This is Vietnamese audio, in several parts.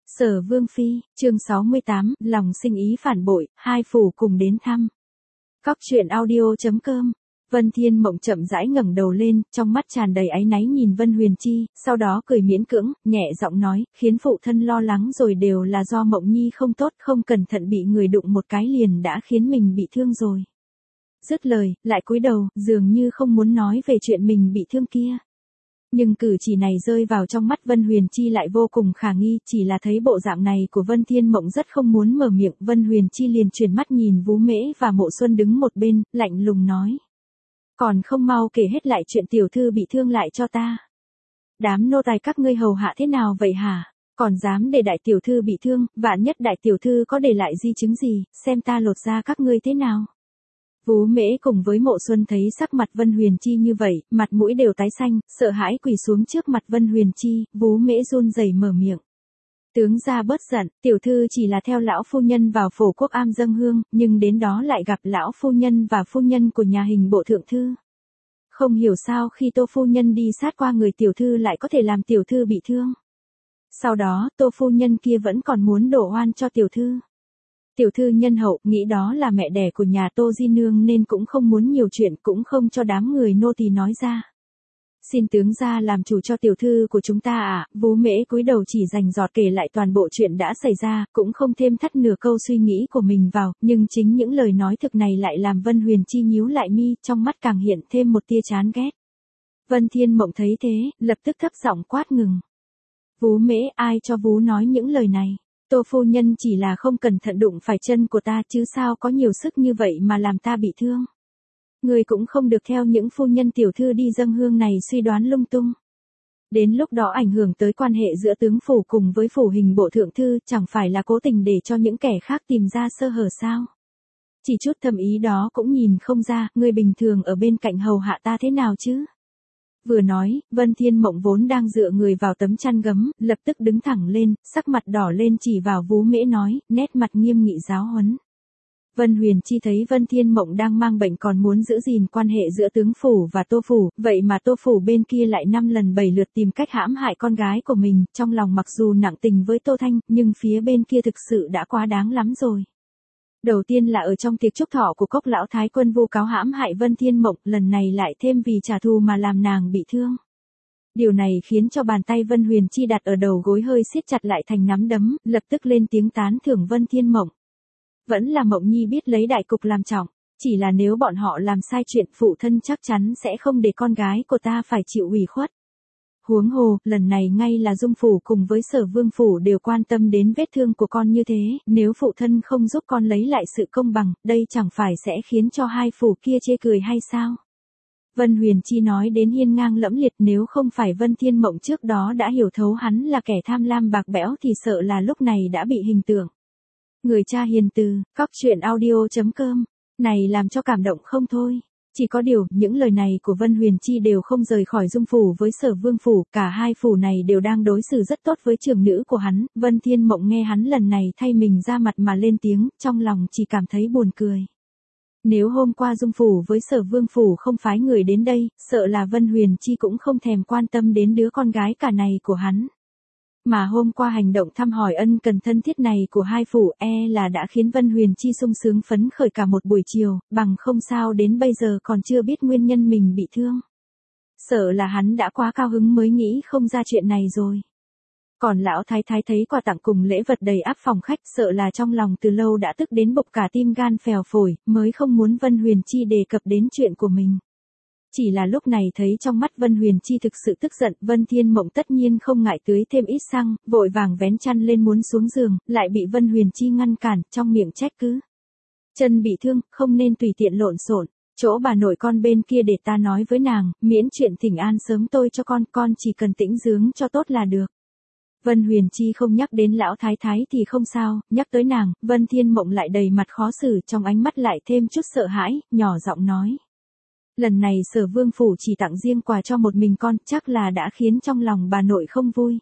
Sở Vương Phi, chương 68, lòng sinh ý phản bội, hai phủ cùng đến thăm. Cóc truyện audio.com. Vân Thiên Mộng chậm rãi ngẩng đầu lên, trong mắt tràn đầy áy náy nhìn Vân Huyền Chi, sau đó cười miễn cưỡng, nhẹ giọng nói, khiến phụ thân lo lắng rồi đều là do Mộng Nhi không tốt, không cẩn thận bị người đụng một cái liền đã khiến mình bị thương rồi. Dứt lời, lại cúi đầu, dường như không muốn nói về chuyện mình bị thương kia. Nhưng cử chỉ này rơi vào trong mắt Vân Huyền Chi lại vô cùng khả nghi, chỉ là thấy bộ dạng này của Vân Thiên Mộng rất không muốn mở miệng, Vân Huyền Chi liền chuyển mắt nhìn Vú Mễ và Mộ Xuân đứng một bên, lạnh lùng nói. Còn không mau kể hết lại chuyện tiểu thư bị thương lại cho ta. Đám nô tài các ngươi hầu hạ thế nào vậy hả? Còn dám để đại tiểu thư bị thương, vạn nhất đại tiểu thư có để lại di chứng gì, xem ta lột da các ngươi thế nào? Vú Mễ cùng với Mộ Xuân thấy sắc mặt Vân Huyền Chi như vậy, mặt mũi đều tái xanh, sợ hãi quỳ xuống trước mặt Vân Huyền Chi, Vú Mễ run rẩy mở miệng. Tướng gia bớt giận, tiểu thư chỉ là theo lão phu nhân vào phổ quốc am dâng hương, nhưng đến đó lại gặp lão phu nhân và phu nhân của nhà hình bộ thượng thư. Không hiểu sao khi Tô phu nhân đi sát qua người tiểu thư lại có thể làm tiểu thư bị thương. Sau đó, Tô phu nhân kia vẫn còn muốn đổ oan cho tiểu thư. Tiểu thư nhân hậu, nghĩ đó là mẹ đẻ của nhà Tô Di Nương nên cũng không muốn nhiều chuyện, cũng không cho đám người nô tỳ nói ra. Xin tướng gia làm chủ cho tiểu thư của chúng ta ạ. Vú Mễ cúi đầu chỉ rành rọt kể lại toàn bộ chuyện đã xảy ra, cũng không thêm thắt nửa câu suy nghĩ của mình vào, nhưng chính những lời nói thực này lại làm Vân Huyền Chi nhíu lại mi, trong mắt càng hiện thêm một tia chán ghét. Vân Thiên Mộng thấy thế, lập tức thấp giọng quát ngừng. Vú Mễ, ai cho vú nói những lời này? Tô phu nhân chỉ là không cẩn thận đụng phải chân của ta chứ sao có nhiều sức như vậy mà làm ta bị thương. Người cũng không được theo những phu nhân tiểu thư đi dâng hương này suy đoán lung tung. Đến lúc đó ảnh hưởng tới quan hệ giữa tướng phủ cùng với phủ hình bộ thượng thư, chẳng phải là cố tình để cho những kẻ khác tìm ra sơ hở sao? Chỉ chút thâm ý đó cũng nhìn không ra, người bình thường ở bên cạnh hầu hạ ta thế nào chứ? Vừa nói, Vân Thiên Mộng vốn đang dựa người vào tấm chăn gấm, lập tức đứng thẳng lên, sắc mặt đỏ lên chỉ vào Vú Mễ nói, nét mặt nghiêm nghị giáo huấn. Vân Huyền Chi thấy Vân Thiên Mộng đang mang bệnh còn muốn giữ gìn quan hệ giữa tướng phủ và Tô phủ, vậy mà Tô phủ bên kia lại 5 lần 7 lượt tìm cách hãm hại con gái của mình, trong lòng mặc dù nặng tình với Tô Thanh, nhưng phía bên kia thực sự đã quá đáng lắm rồi. Đầu tiên là ở trong tiệc chúc thọ của Cốc lão thái quân vu cáo hãm hại Vân Thiên Mộng, lần này lại thêm vì trả thù mà làm nàng bị thương. Điều này khiến cho bàn tay Vân Huyền Chi đặt ở đầu gối hơi siết chặt lại thành nắm đấm, lập tức lên tiếng tán thưởng Vân Thiên Mộng. Vẫn là Mộng Nhi biết lấy đại cục làm trọng, chỉ là nếu bọn họ làm sai chuyện phụ thân chắc chắn sẽ không để con gái của ta phải chịu ủy khuất. Huống hồ, lần này ngay là Dung phủ cùng với Sở Vương phủ đều quan tâm đến vết thương của con như thế, nếu phụ thân không giúp con lấy lại sự công bằng, đây chẳng phải sẽ khiến cho hai phủ kia chê cười hay sao? Vân Huyền Chi nói đến hiên ngang lẫm liệt, nếu không phải Vân Thiên Mộng trước đó đã hiểu thấu hắn là kẻ tham lam bạc bẽo thì sợ là lúc này đã bị hình tượng. Người cha hiền từ, cóc truyện audio.com, này làm cho cảm động không thôi. Chỉ có điều, những lời này của Vân Huyền Chi đều không rời khỏi Dung phủ với Sở Vương phủ, cả hai phủ này đều đang đối xử rất tốt với trưởng nữ của hắn. Vân Thiên Mộng nghe hắn lần này thay mình ra mặt mà lên tiếng, trong lòng chỉ cảm thấy buồn cười. Nếu hôm qua Dung phủ với Sở Vương phủ không phái người đến đây, sợ là Vân Huyền Chi cũng không thèm quan tâm đến đứa con gái cả này của hắn. Mà hôm qua hành động thăm hỏi ân cần thân thiết này của hai phủ là đã khiến Vân Huyền Chi sung sướng phấn khởi cả một buổi chiều, bằng không sao đến bây giờ còn chưa biết nguyên nhân mình bị thương. Sợ là hắn đã quá cao hứng mới nghĩ không ra chuyện này rồi. Còn lão thái thái thấy quà tặng cùng lễ vật đầy ắp phòng khách, sợ là trong lòng từ lâu đã tức đến bụng cả tim gan phèo phổi, mới không muốn Vân Huyền Chi đề cập đến chuyện của mình. Chỉ là lúc này thấy trong mắt Vân Huyền Chi thực sự tức giận, Vân Thiên Mộng tất nhiên không ngại tưới thêm ít xăng, vội vàng vén chăn lên muốn xuống giường, lại bị Vân Huyền Chi ngăn cản, trong miệng trách cứ. Chân bị thương, không nên tùy tiện lộn xộn, chỗ bà nội con bên kia để ta nói với nàng, miễn chuyện thỉnh an sớm tôi cho con chỉ cần tĩnh dưỡng cho tốt là được. Vân Huyền Chi không nhắc đến lão thái thái thì không sao, nhắc tới nàng, Vân Thiên Mộng lại đầy mặt khó xử, trong ánh mắt lại thêm chút sợ hãi, nhỏ giọng nói. Lần này Sở Vương phủ chỉ tặng riêng quà cho một mình con, chắc là đã khiến trong lòng bà nội không vui.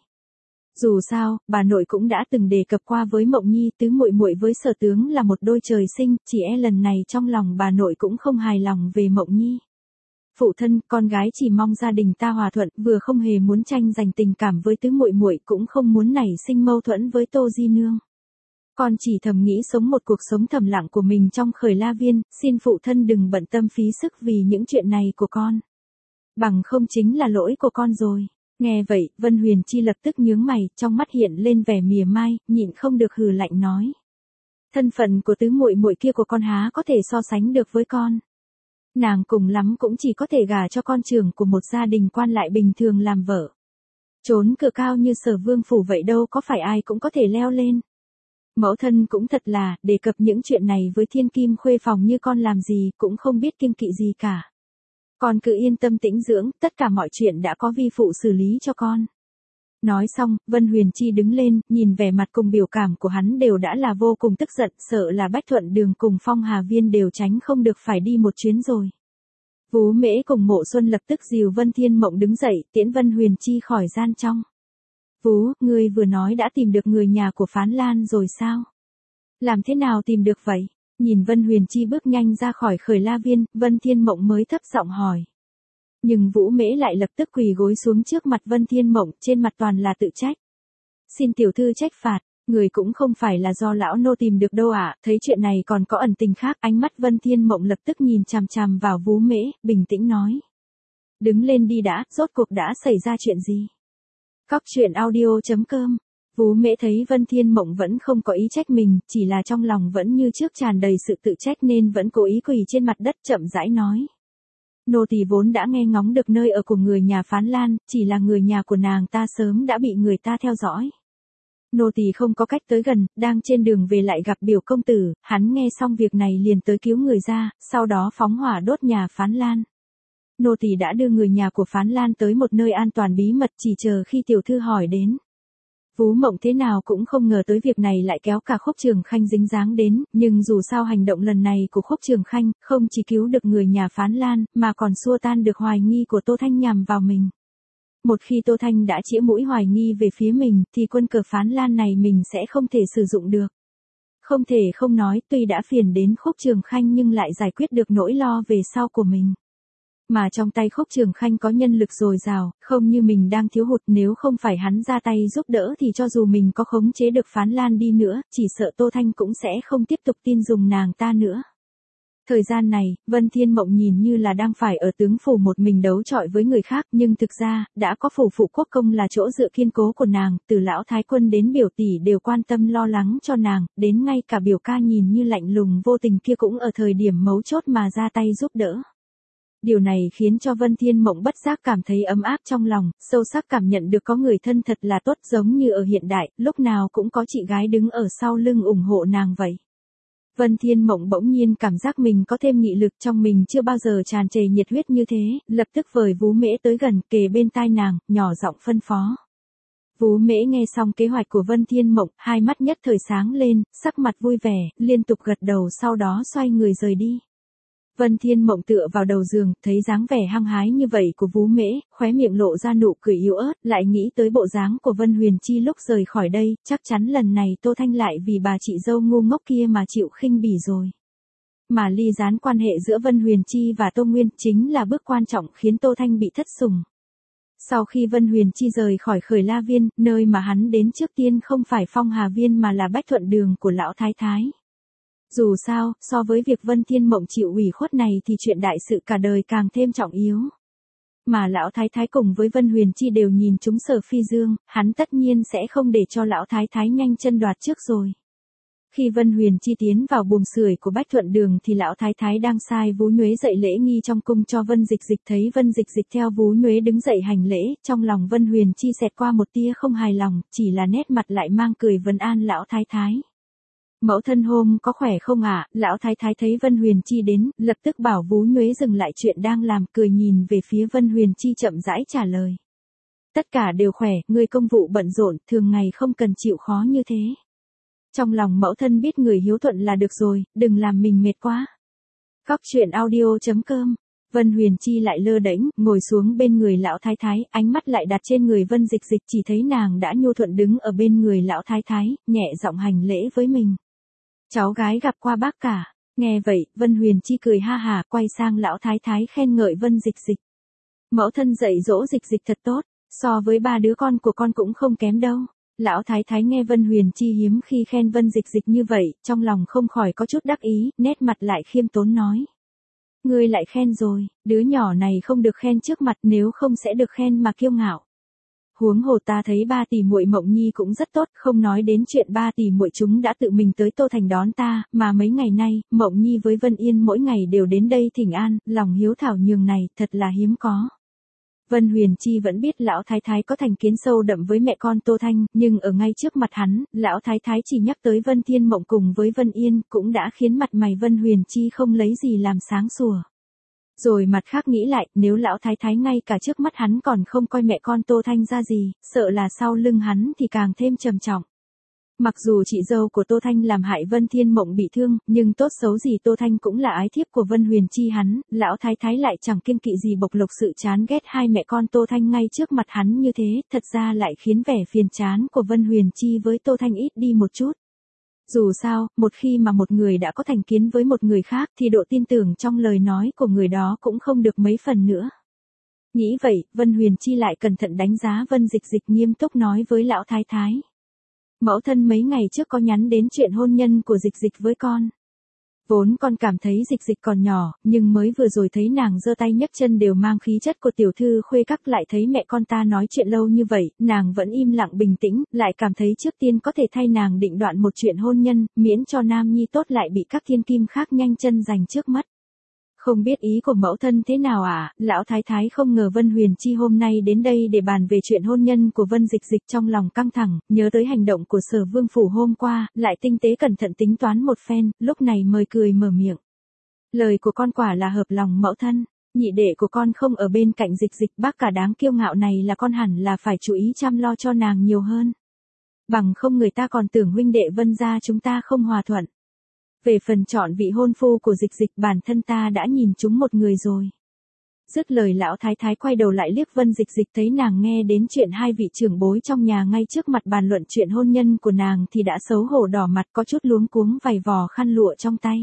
Dù sao, bà nội cũng đã từng đề cập qua với Mộng Nhi, tứ muội muội với Sở tướng là một đôi trời sinh, chỉ lần này trong lòng bà nội cũng không hài lòng về Mộng Nhi. Phụ thân, con gái chỉ mong gia đình ta hòa thuận, vừa không hề muốn tranh giành tình cảm với tứ muội muội, cũng không muốn nảy sinh mâu thuẫn với Tô Di nương. Con chỉ thầm nghĩ sống một cuộc sống thầm lặng của mình trong Khởi La Viên, xin phụ thân đừng bận tâm phí sức vì những chuyện này của con. Bằng không chính là lỗi của con rồi. Nghe vậy, Vân Huyền Chi lập tức nhướng mày, trong mắt hiện lên vẻ mỉa mai, nhịn không được hừ lạnh nói. Thân phận của tứ muội muội kia của con há có thể so sánh được với con. Nàng cùng lắm cũng chỉ có thể gả cho con trưởng của một gia đình quan lại bình thường làm vợ. Trốn cửa cao như Sở Vương phủ vậy đâu có phải ai cũng có thể leo lên. Mẫu thân cũng thật là, đề cập những chuyện này với thiên kim khuê phòng như con làm gì cũng không biết kiêng kỵ gì cả. Con cứ yên tâm tĩnh dưỡng, tất cả mọi chuyện đã có vi phụ xử lý cho con. Nói xong, Vân Huyền Chi đứng lên, nhìn vẻ mặt cùng biểu cảm của hắn đều đã là vô cùng tức giận, sợ là Bách Thuận Đường cùng Phong Hà Viên đều tránh không được phải đi một chuyến rồi. Vú Mễ cùng Mộ Xuân lập tức dìu Vân Thiên Mộng đứng dậy, tiễn Vân Huyền Chi khỏi gian trong. Vú, ngươi vừa nói đã tìm được người nhà của Phán Lan rồi sao? Làm thế nào tìm được vậy? Nhìn Vân Huyền Chi bước nhanh ra khỏi Khởi La Viên, Vân Thiên Mộng mới thấp giọng hỏi. Nhưng Vũ Mễ lại lập tức quỳ gối xuống trước mặt Vân Thiên Mộng, trên mặt toàn là tự trách. Xin tiểu thư trách phạt, người cũng không phải là do lão nô tìm được đâu ạ. Thấy chuyện này còn có ẩn tình khác, ánh mắt Vân Thiên Mộng lập tức nhìn chằm chằm vào Vũ Mễ, bình tĩnh nói. Đứng lên đi đã, rốt cuộc đã xảy ra chuyện gì? Cóc truyện audio.com. Vú Mễ thấy Vân Thiên Mộng vẫn không có ý trách mình, chỉ là trong lòng vẫn như trước tràn đầy sự tự trách nên vẫn cố ý quỳ trên mặt đất chậm rãi nói. Nô tỳ vốn đã nghe ngóng được nơi ở của người nhà Phán Lan, chỉ là người nhà của nàng ta sớm đã bị người ta theo dõi. Nô tỳ không có cách tới gần, đang trên đường về lại gặp biểu công tử, hắn nghe xong việc này liền tới cứu người ra, sau đó phóng hỏa đốt nhà Phán Lan. Nô tỳ đã đưa người nhà của Phán Lan tới một nơi an toàn bí mật, chỉ chờ khi tiểu thư hỏi đến. Vú Mộng thế nào cũng không ngờ tới việc này lại kéo cả Khúc Trường Khanh dính dáng đến, nhưng dù sao hành động lần này của Khúc Trường Khanh không chỉ cứu được người nhà Phán Lan, mà còn xua tan được hoài nghi của Tô Thanh nhằm vào mình. Một khi Tô Thanh đã chĩa mũi hoài nghi về phía mình, thì quân cờ Phán Lan này mình sẽ không thể sử dụng được. Không thể không nói, tuy đã phiền đến Khúc Trường Khanh nhưng lại giải quyết được nỗi lo về sau của mình. Mà trong tay Khúc Trường Khanh có nhân lực dồi dào, không như mình đang thiếu hụt, nếu không phải hắn ra tay giúp đỡ thì cho dù mình có khống chế được Phán Lan đi nữa, chỉ sợ Tô Thanh cũng sẽ không tiếp tục tin dùng nàng ta nữa. Thời gian này, Vân Thiên Mộng nhìn như là đang phải ở tướng phủ một mình đấu chọi với người khác, nhưng thực ra, đã có phủ phụ quốc công là chỗ dựa kiên cố của nàng, từ lão thái quân đến biểu tỷ đều quan tâm lo lắng cho nàng, đến ngay cả biểu ca nhìn như lạnh lùng vô tình kia cũng ở thời điểm mấu chốt mà ra tay giúp đỡ. Điều này khiến cho Vân Thiên Mộng bất giác cảm thấy ấm áp trong lòng, sâu sắc cảm nhận được có người thân thật là tốt, giống như ở hiện đại, lúc nào cũng có chị gái đứng ở sau lưng ủng hộ nàng vậy. Vân Thiên Mộng bỗng nhiên cảm giác mình có thêm nghị lực, trong mình chưa bao giờ tràn trề nhiệt huyết như thế, lập tức vời Vú Mễ tới gần, kề bên tai nàng, nhỏ giọng phân phó. Vú Mễ nghe xong kế hoạch của Vân Thiên Mộng, hai mắt nhất thời sáng lên, sắc mặt vui vẻ, liên tục gật đầu, sau đó xoay người rời đi. Vân Thiên Mộng tựa vào đầu giường, thấy dáng vẻ hăng hái như vậy của Vú Mễ, khóe miệng lộ ra nụ cười yếu ớt, lại nghĩ tới bộ dáng của Vân Huyền Chi lúc rời khỏi đây, chắc chắn lần này Tô Thanh lại vì bà chị dâu ngu ngốc kia mà chịu khinh bỉ rồi. Mà ly gián quan hệ giữa Vân Huyền Chi và Tô Nguyên chính là bước quan trọng khiến Tô Thanh bị thất sủng. Sau khi Vân Huyền Chi rời khỏi Khởi La Viên, nơi mà hắn đến trước tiên không phải Phong Hà Viên mà là Bách Thuận Đường của lão thái thái. Dù sao, so với việc Vân Thiên Mộng chịu ủy khuất này thì chuyện đại sự cả đời càng thêm trọng yếu. Mà lão thái thái cùng với Vân Huyền Chi đều nhìn trúng Sở Phi Dương, hắn tất nhiên sẽ không để cho lão thái thái nhanh chân đoạt trước rồi. Khi Vân Huyền Chi tiến vào buồng sưởi của Bách Thuận Đường thì lão thái thái đang sai Vú Nhuế dậy lễ nghi trong cung cho Vân Dịch Dịch, thấy Vân Dịch Dịch theo Vú Nhuế đứng dậy hành lễ, trong lòng Vân Huyền Chi xẹt qua một tia không hài lòng, chỉ là nét mặt lại mang cười vấn an lão thái thái. Mẫu thân hôm có khỏe không ạ? Lão thái thái thấy Vân Huyền Chi đến, lập tức bảo Vú Nhuế dừng lại chuyện đang làm, cười nhìn về phía Vân Huyền Chi chậm rãi trả lời. Tất cả đều khỏe, người công vụ bận rộn, thường ngày không cần chịu khó như thế. Trong lòng mẫu thân biết người hiếu thuận là được rồi, đừng làm mình mệt quá. Cóc truyện audio.com. Vân Huyền Chi lại lơ đễnh, ngồi xuống bên người lão thái thái, ánh mắt lại đặt trên người Vân Dịch Dịch, chỉ thấy nàng đã nhu thuận đứng ở bên người lão thái thái, nhẹ giọng hành lễ với mình. Cháu gái gặp qua bác cả. Nghe vậy, Vân Huyền Chi cười ha hả, quay sang lão thái thái khen ngợi Vân Dịch Dịch. Mẫu thân dạy dỗ Dịch Dịch thật tốt, so với ba đứa con của con cũng không kém đâu. Lão thái thái nghe Vân Huyền Chi hiếm khi khen Vân Dịch Dịch như vậy, trong lòng không khỏi có chút đắc ý, nét mặt lại khiêm tốn nói. Ngươi lại khen rồi, đứa nhỏ này không được khen trước mặt, nếu không sẽ được khen mà kiêu ngạo. Huống hồ ta thấy ba tỷ muội Mộng Nhi cũng rất tốt, không nói đến chuyện ba tỷ muội chúng đã tự mình tới Tô Thành đón ta, mà mấy ngày nay, Mộng Nhi với Vân Yên mỗi ngày đều đến đây thỉnh an, lòng hiếu thảo nhường này, thật là hiếm có. Vân Huyền Chi vẫn biết lão thái thái có thành kiến sâu đậm với mẹ con Tô Thanh, nhưng ở ngay trước mặt hắn, lão thái thái chỉ nhắc tới Vân Thiên Mộng cùng với Vân Yên, cũng đã khiến mặt mày Vân Huyền Chi không lấy gì làm sáng sủa. Rồi mặt khác nghĩ lại, nếu lão thái thái ngay cả trước mắt hắn còn không coi mẹ con Tô Thanh ra gì, sợ là sau lưng hắn thì càng thêm trầm trọng. Mặc dù chị dâu của Tô Thanh làm hại Vân Thiên Mộng bị thương, nhưng tốt xấu gì Tô Thanh cũng là ái thiếp của Vân Huyền Chi hắn, lão thái thái lại chẳng kiêng kỵ gì bộc lộ sự chán ghét hai mẹ con Tô Thanh ngay trước mặt hắn như thế, thật ra lại khiến vẻ phiền chán của Vân Huyền Chi với Tô Thanh ít đi một chút. Dù sao, một khi mà một người đã có thành kiến với một người khác thì độ tin tưởng trong lời nói của người đó cũng không được mấy phần nữa. Nghĩ vậy, Vân Huyền Chi lại cẩn thận đánh giá Vân Dịch Dịch, nghiêm túc nói với lão thái thái. Mẫu thân mấy ngày trước có nhắn đến chuyện hôn nhân của Dịch Dịch với con. Vốn con cảm thấy Dịch Dịch còn nhỏ, nhưng mới vừa rồi thấy nàng giơ tay nhấc chân đều mang khí chất của tiểu thư khuê các, lại thấy mẹ con ta nói chuyện lâu như vậy, nàng vẫn im lặng bình tĩnh, lại cảm thấy trước tiên có thể thay nàng định đoạn một chuyện hôn nhân, miễn cho nam nhi tốt lại bị các thiên kim khác nhanh chân giành trước mắt. Không biết ý của mẫu thân thế nào à, lão thái thái không ngờ Vân Huyền Chi hôm nay đến đây để bàn về chuyện hôn nhân của Vân Dịch Dịch, trong lòng căng thẳng, nhớ tới hành động của Sở Vương phủ hôm qua, lại tinh tế cẩn thận tính toán một phen, lúc này mới cười mở miệng. Lời của con quả là hợp lòng mẫu thân, nhị đệ của con không ở bên cạnh Dịch Dịch, bác cả đáng kiêu ngạo này là con hẳn là phải chú ý chăm lo cho nàng nhiều hơn. Bằng không người ta còn tưởng huynh đệ Vân gia chúng ta không hòa thuận. Về phần chọn vị hôn phu của Dịch Dịch, bản thân ta đã nhìn chúng một người rồi. Dứt lời lão thái thái quay đầu lại liếc Vân Dịch Dịch, thấy nàng nghe đến chuyện hai vị trưởng bối trong nhà ngay trước mặt bàn luận chuyện hôn nhân của nàng thì đã xấu hổ đỏ mặt, có chút luống cuống vầy vò khăn lụa trong tay.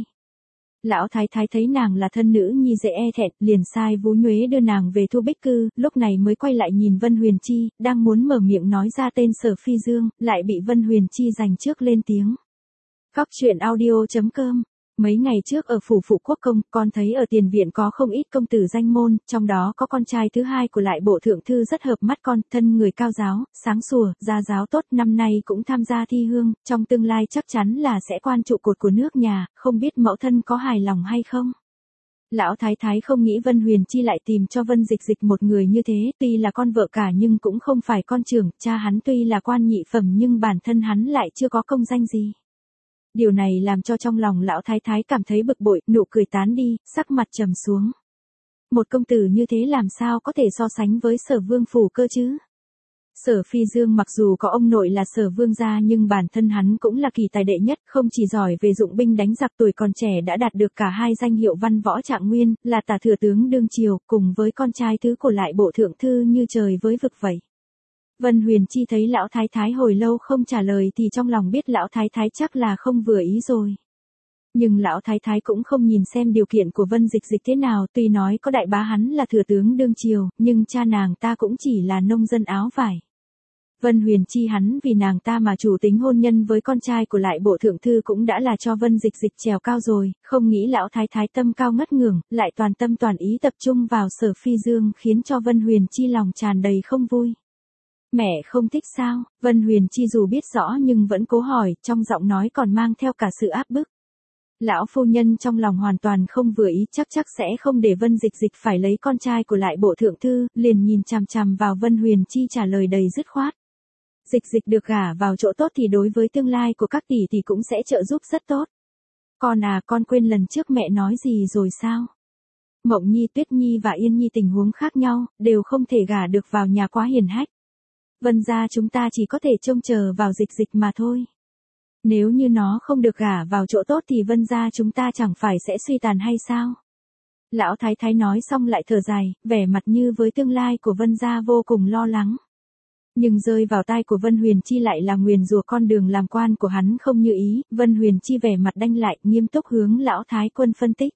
Lão thái thái thấy nàng là thân nữ nhi dễ e thẹn, liền sai Vú Nhuế đưa nàng về Thu Bích Cư, lúc này mới quay lại nhìn Vân Huyền Chi, đang muốn mở miệng nói ra tên Sở Phi Dương, lại bị Vân Huyền Chi giành trước lên tiếng. Góc truyện audio.com. Mấy ngày trước ở phủ Phụ Quốc Công, con thấy ở tiền viện có không ít công tử danh môn, trong đó có con trai thứ hai của lại bộ thượng thư rất hợp mắt con, thân người cao giáo, sáng sủa, gia giáo tốt, năm nay cũng tham gia thi hương, trong tương lai chắc chắn là sẽ quan trụ cột của nước nhà, không biết mẫu thân có hài lòng hay không? Lão thái thái không nghĩ Vân Huyền Chi lại tìm cho Vân Dịch Dịch một người như thế, tuy là con vợ cả nhưng cũng không phải con trưởng, cha hắn tuy là quan nhị phẩm nhưng bản thân hắn lại chưa có công danh gì. Điều này làm cho trong lòng lão thái thái cảm thấy bực bội, nụ cười tán đi, sắc mặt trầm xuống. Một công tử như thế làm sao có thể so sánh với Sở Vương phủ cơ chứ? Sở Phi Dương mặc dù có ông nội là Sở Vương gia nhưng bản thân hắn cũng là kỳ tài đệ nhất, không chỉ giỏi về dụng binh đánh giặc, tuổi còn trẻ đã đạt được cả hai danh hiệu văn võ trạng nguyên, là tả thừa tướng đương triều, cùng với con trai thứ của lại bộ thượng thư như trời với vực vậy. Vân Huyền Chi thấy lão thái thái hồi lâu không trả lời thì trong lòng biết lão thái thái chắc là không vừa ý rồi. Nhưng lão thái thái cũng không nhìn xem điều kiện của Vân Dịch Dịch thế nào, tuy nói có đại bá hắn là thừa tướng đương triều, nhưng cha nàng ta cũng chỉ là nông dân áo vải. Vân Huyền Chi hắn vì nàng ta mà chủ tính hôn nhân với con trai của lại bộ thượng thư cũng đã là cho Vân Dịch Dịch trèo cao rồi, không nghĩ lão thái thái tâm cao ngất ngưởng, lại toàn tâm toàn ý tập trung vào Sở Phi Dương, khiến cho Vân Huyền Chi lòng tràn đầy không vui. Mẹ không thích sao? Vân Huyền Chi dù biết rõ nhưng vẫn cố hỏi, trong giọng nói còn mang theo cả sự áp bức. Lão phu nhân trong lòng hoàn toàn không vừa ý, chắc sẽ không để Vân Dịch Dịch phải lấy con trai của lại bộ thượng thư, liền nhìn chằm chằm vào Vân Huyền Chi trả lời đầy dứt khoát. Dịch Dịch được gả vào chỗ tốt thì đối với tương lai của các tỷ thì cũng sẽ trợ giúp rất tốt. Con à, con quên lần trước mẹ nói gì rồi sao? Mộng Nhi, Tuyết Nhi và Yên Nhi tình huống khác nhau, đều không thể gả được vào nhà quá hiền hách. Vân gia chúng ta chỉ có thể trông chờ vào Dịch Dịch mà thôi. Nếu như nó không được gả vào chỗ tốt thì Vân gia chúng ta chẳng phải sẽ suy tàn hay sao? Lão thái thái nói xong lại thở dài, vẻ mặt như với tương lai của Vân gia vô cùng lo lắng. Nhưng rơi vào tai của Vân Huyền Chi lại là nguyền rủa con đường làm quan của hắn không như ý, Vân Huyền Chi vẻ mặt đanh lại, nghiêm túc hướng lão thái quân phân tích.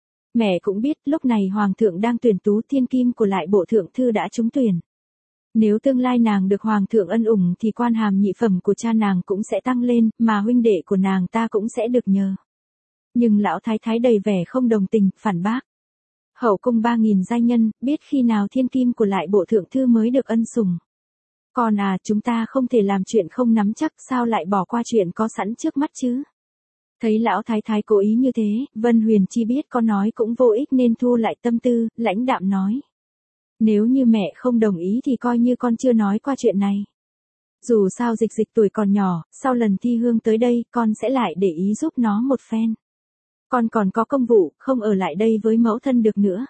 Mẹ cũng biết lúc này Hoàng thượng đang tuyển tú thiên kim của lại bộ thượng thư đã trúng tuyển. Nếu tương lai nàng được Hoàng thượng ân ủng thì quan hàm nhị phẩm của cha nàng cũng sẽ tăng lên, mà huynh đệ của nàng ta cũng sẽ được nhờ. Nhưng lão thái thái đầy vẻ không đồng tình, phản bác. Hậu cung 3.000 giai nhân, biết khi nào thiên kim của lại bộ thượng thư mới được ân sủng. Còn chúng ta không thể làm chuyện không nắm chắc, sao lại bỏ qua chuyện có sẵn trước mắt chứ? Thấy lão thái thái cố ý như thế, Vân Huyền Chi biết có nói cũng vô ích nên thu lại tâm tư, lãnh đạm nói. Nếu như mẹ không đồng ý thì coi như con chưa nói qua chuyện này. Dù sao Dịch Dịch tuổi còn nhỏ, sau lần thi hương tới đây, con sẽ lại để ý giúp nó một phen. Con còn có công vụ, không ở lại đây với mẫu thân được nữa.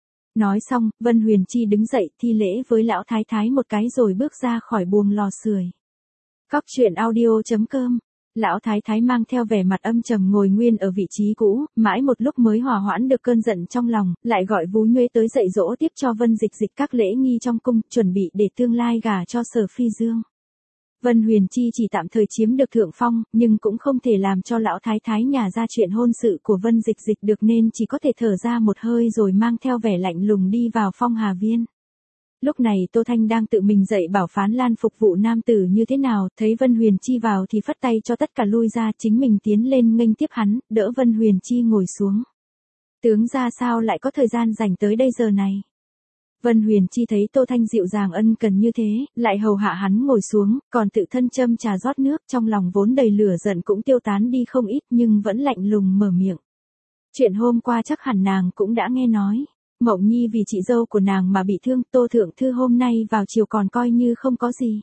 Nói xong, Vân Huyền Chi đứng dậy thi lễ với lão thái thái một cái rồi bước ra khỏi buồng lò sưởi. Cóc truyện audio.com. Lão thái thái mang theo vẻ mặt âm trầm ngồi nguyên ở vị trí cũ, mãi một lúc mới hòa hoãn được cơn giận trong lòng, lại gọi Vú Nhuế tới dạy dỗ tiếp cho Vân Dịch Dịch các lễ nghi trong cung, chuẩn bị để tương lai gả cho Sở Phi Dương. Vân Huyền Chi chỉ tạm thời chiếm được thượng phong, nhưng cũng không thể làm cho lão thái thái nhà ra chuyện hôn sự của Vân Dịch Dịch được nên chỉ có thể thở ra một hơi rồi mang theo vẻ lạnh lùng đi vào Phong Hà Viên. Lúc này Tô Thanh đang tự mình dạy bảo Phán Lan phục vụ nam tử như thế nào, thấy Vân Huyền Chi vào thì phất tay cho tất cả lui ra, chính mình tiến lên nghênh tiếp hắn, đỡ Vân Huyền Chi ngồi xuống. Tướng ra sao lại có thời gian rảnh tới đây giờ này? Vân Huyền Chi thấy Tô Thanh dịu dàng ân cần như thế, lại hầu hạ hắn ngồi xuống, còn tự thân châm trà rót nước, trong lòng vốn đầy lửa giận cũng tiêu tán đi không ít nhưng vẫn lạnh lùng mở miệng. Chuyện hôm qua chắc hẳn nàng cũng đã nghe nói. Mộng Nhi vì chị dâu của nàng mà bị thương, Tô Thượng Thư hôm nay vào chiều còn coi như không có gì.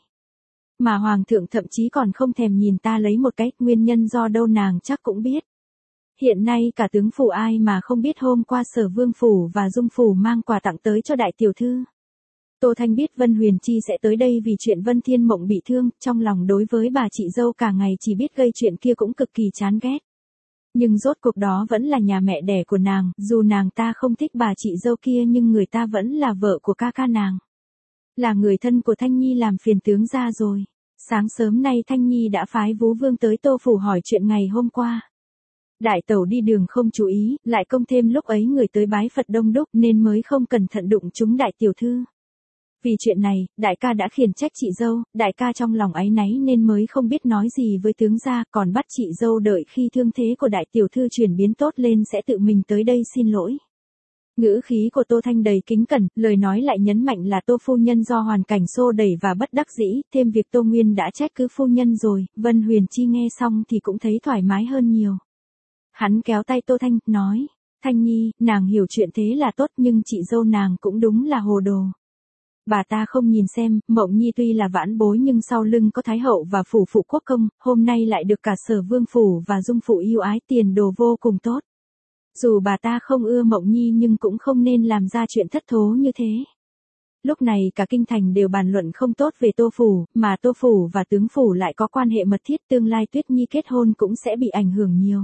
Mà Hoàng thượng thậm chí còn không thèm nhìn ta lấy một cái, nguyên nhân do đâu nàng chắc cũng biết. Hiện nay cả tướng phủ ai mà không biết hôm qua Sở Vương phủ và Dung phủ mang quà tặng tới cho đại tiểu thư. Tô Thanh biết Vân Huyền Chi sẽ tới đây vì chuyện Vân Thiên Mộng bị thương, trong lòng đối với bà chị dâu cả ngày chỉ biết gây chuyện kia cũng cực kỳ chán ghét. Nhưng rốt cuộc đó vẫn là nhà mẹ đẻ của nàng, dù nàng ta không thích bà chị dâu kia nhưng người ta vẫn là vợ của ca ca nàng. Là người thân của Thanh Nhi làm phiền tướng ra rồi. Sáng sớm nay Thanh Nhi đã phái Vú Vương tới Tô phủ hỏi chuyện ngày hôm qua. Đại tẩu đi đường không chú ý, lại công thêm lúc ấy người tới bái Phật đông đúc nên mới không cẩn thận đụng trúng đại tiểu thư. Vì chuyện này, đại ca đã khiển trách chị dâu, đại ca trong lòng áy náy nên mới không biết nói gì với tướng gia, còn bắt chị dâu đợi khi thương thế của đại tiểu thư chuyển biến tốt lên sẽ tự mình tới đây xin lỗi. Ngữ khí của Tô Thanh đầy kính cẩn, lời nói lại nhấn mạnh là Tô phu nhân do hoàn cảnh xô đẩy và bất đắc dĩ, thêm việc Tô Nguyên đã trách cứ phu nhân rồi. Vân Huyền Chi nghe xong thì cũng thấy thoải mái hơn nhiều. Hắn kéo tay Tô Thanh, nói, Thanh Nhi, nàng hiểu chuyện thế là tốt nhưng chị dâu nàng cũng đúng là hồ đồ. Bà ta không nhìn xem, Mộng Nhi tuy là vãn bối nhưng sau lưng có Thái hậu và phủ phụ quốc công, hôm nay lại được cả Sở Vương phủ và Dung phủ yêu ái, tiền đồ vô cùng tốt. Dù bà ta không ưa Mộng Nhi nhưng cũng không nên làm ra chuyện thất thố như thế. Lúc này cả kinh thành đều bàn luận không tốt về Tô phủ, mà Tô phủ và tướng phủ lại có quan hệ mật thiết, tương lai Tuyết Nhi kết hôn cũng sẽ bị ảnh hưởng nhiều.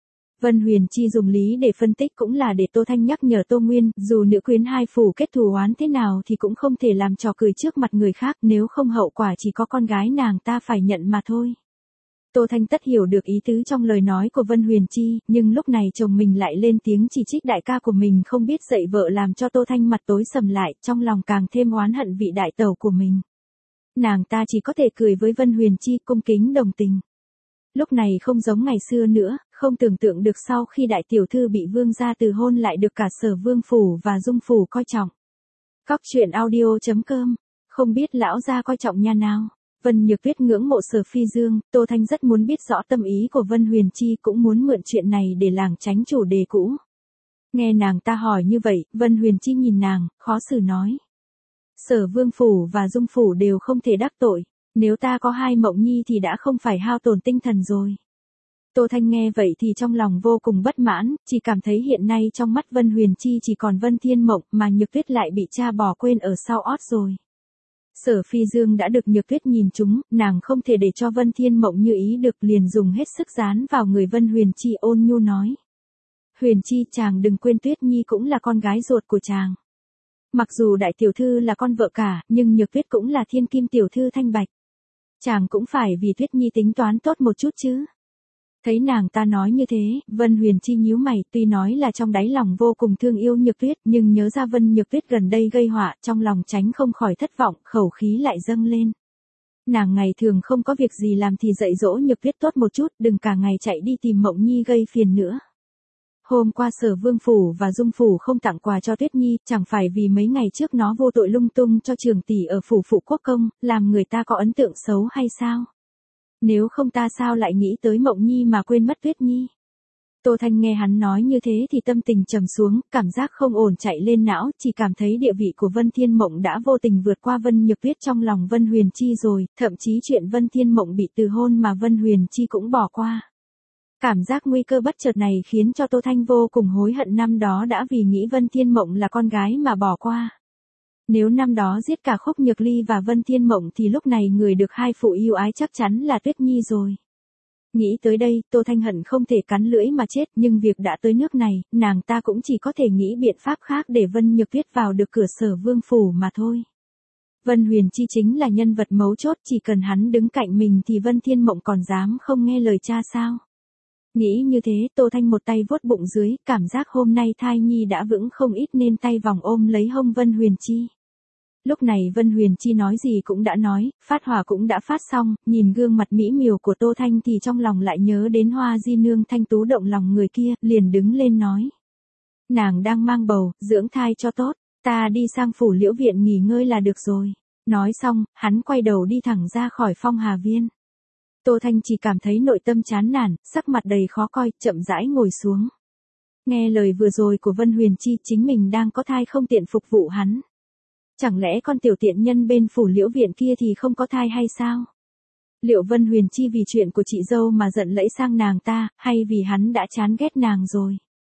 Vân Huyền Chi dùng lý để phân tích cũng là để Tô Thanh nhắc nhở Tô Nguyên, dù nữ quyến hai phủ kết thù oán thế nào thì cũng không thể làm trò cười trước mặt người khác, nếu không hậu quả chỉ có con gái nàng ta phải nhận mà thôi. Tô Thanh tất hiểu được ý tứ trong lời nói của Vân Huyền Chi, nhưng lúc này chồng mình lại lên tiếng chỉ trích đại ca của mình không biết dạy vợ làm cho Tô Thanh mặt tối sầm lại, trong lòng càng thêm oán hận vị đại tẩu của mình. Nàng ta chỉ có thể cười với Vân Huyền Chi cung kính đồng tình. Lúc này không giống ngày xưa nữa, không tưởng tượng được sau khi đại tiểu thư bị vương gia từ hôn lại được cả Sở Vương phủ và Dung phủ coi trọng. Cóc truyện audio.com, không biết lão gia coi trọng nhà nào. Vân Nhược Tuyết ngưỡng mộ Sở Phi Dương, Tô Thanh rất muốn biết rõ tâm ý của Vân Huyền Chi, cũng muốn mượn chuyện này để lảng tránh chủ đề cũ. Nghe nàng ta hỏi như vậy, Vân Huyền Chi nhìn nàng, khó xử nói. Sở Vương phủ và Dung phủ đều không thể đắc tội. Nếu ta có hai Mộng Nhi thì đã không phải hao tổn tinh thần rồi. Tô Thanh nghe vậy thì trong lòng vô cùng bất mãn, chỉ cảm thấy hiện nay trong mắt Vân Huyền Chi chỉ còn Vân Thiên Mộng mà Nhược Tuyết lại bị cha bỏ quên ở sau ót rồi. Sở Phi Dương đã được Nhược Tuyết nhìn trúng, nàng không thể để cho Vân Thiên Mộng như ý được, liền dùng hết sức dán vào người Vân Huyền Chi ôn nhu nói. Huyền Chi, chàng đừng quên Tuyết Nhi cũng là con gái ruột của chàng. Mặc dù đại tiểu thư là con vợ cả, nhưng Nhược Tuyết cũng là thiên kim tiểu thư thanh bạch. Chàng cũng phải vì Tuyết Nhi tính toán tốt một chút chứ. Thấy nàng ta nói như thế, Vân Huyền Chi nhíu mày, tuy nói là trong đáy lòng vô cùng thương yêu Nhược Tuyết, nhưng nhớ ra Vân Nhược Tuyết gần đây gây họa, trong lòng tránh không khỏi thất vọng, khẩu khí lại dâng lên. Nàng ngày thường không có việc gì làm thì dạy dỗ Nhược Tuyết tốt một chút, đừng cả ngày chạy đi tìm Mộng Nhi gây phiền nữa. Hôm qua Sở Vương phủ và Dung phủ không tặng quà cho Tuyết Nhi, chẳng phải vì mấy ngày trước nó vô tội lung tung cho trường tỷ ở phủ Phụ Quốc Công, làm người ta có ấn tượng xấu hay sao? Nếu không ta sao lại nghĩ tới Mộng Nhi mà quên mất Tuyết Nhi? Tô Thanh nghe hắn nói như thế thì tâm tình trầm xuống, cảm giác không ổn chạy lên não, chỉ cảm thấy địa vị của Vân Thiên Mộng đã vô tình vượt qua Vân Nhược Tuyết trong lòng Vân Huyền Chi rồi, thậm chí chuyện Vân Thiên Mộng bị từ hôn mà Vân Huyền Chi cũng bỏ qua. Cảm giác nguy cơ bất chợt này khiến cho Tô Thanh vô cùng hối hận năm đó đã vì nghĩ Vân Thiên Mộng là con gái mà bỏ qua. Nếu năm đó giết cả Khúc Nhược Ly và Vân Thiên Mộng thì lúc này người được hai phụ yêu ái chắc chắn là Tuyết Nhi rồi. Nghĩ tới đây, Tô Thanh hận không thể cắn lưỡi mà chết, nhưng việc đã tới nước này, nàng ta cũng chỉ có thể nghĩ biện pháp khác để Vân Nhược Tuyết vào được cửa Sở Vương phủ mà thôi. Vân Huyền Chi chính là nhân vật mấu chốt, chỉ cần hắn đứng cạnh mình thì Vân Thiên Mộng còn dám không nghe lời cha sao? Nghĩ như thế, Tô Thanh một tay vuốt bụng dưới, cảm giác hôm nay thai nhi đã vững không ít nên tay vòng ôm lấy hông Vân Huyền Chi. Lúc này Vân Huyền Chi nói gì cũng đã nói, phát hỏa cũng đã phát xong, nhìn gương mặt mỹ miều của Tô Thanh thì trong lòng lại nhớ đến Hoa Di Nương thanh tú động lòng người kia, liền đứng lên nói. Nàng đang mang bầu, dưỡng thai cho tốt, ta đi sang phủ Liễu viện nghỉ ngơi là được rồi. Nói xong, hắn quay đầu đi thẳng ra khỏi Phong Hà Viên. Tô Thanh chỉ cảm thấy nội tâm chán nản, sắc mặt đầy khó coi, chậm rãi ngồi xuống. Nghe lời vừa rồi của Vân Huyền Chi, chính mình đang có thai không tiện phục vụ hắn. Chẳng lẽ con tiểu tiện nhân bên phủ Liễu viện kia thì không có thai hay sao? Liệu Vân Huyền Chi vì chuyện của chị dâu mà giận lẫy sang nàng ta, hay vì hắn đã chán ghét nàng rồi?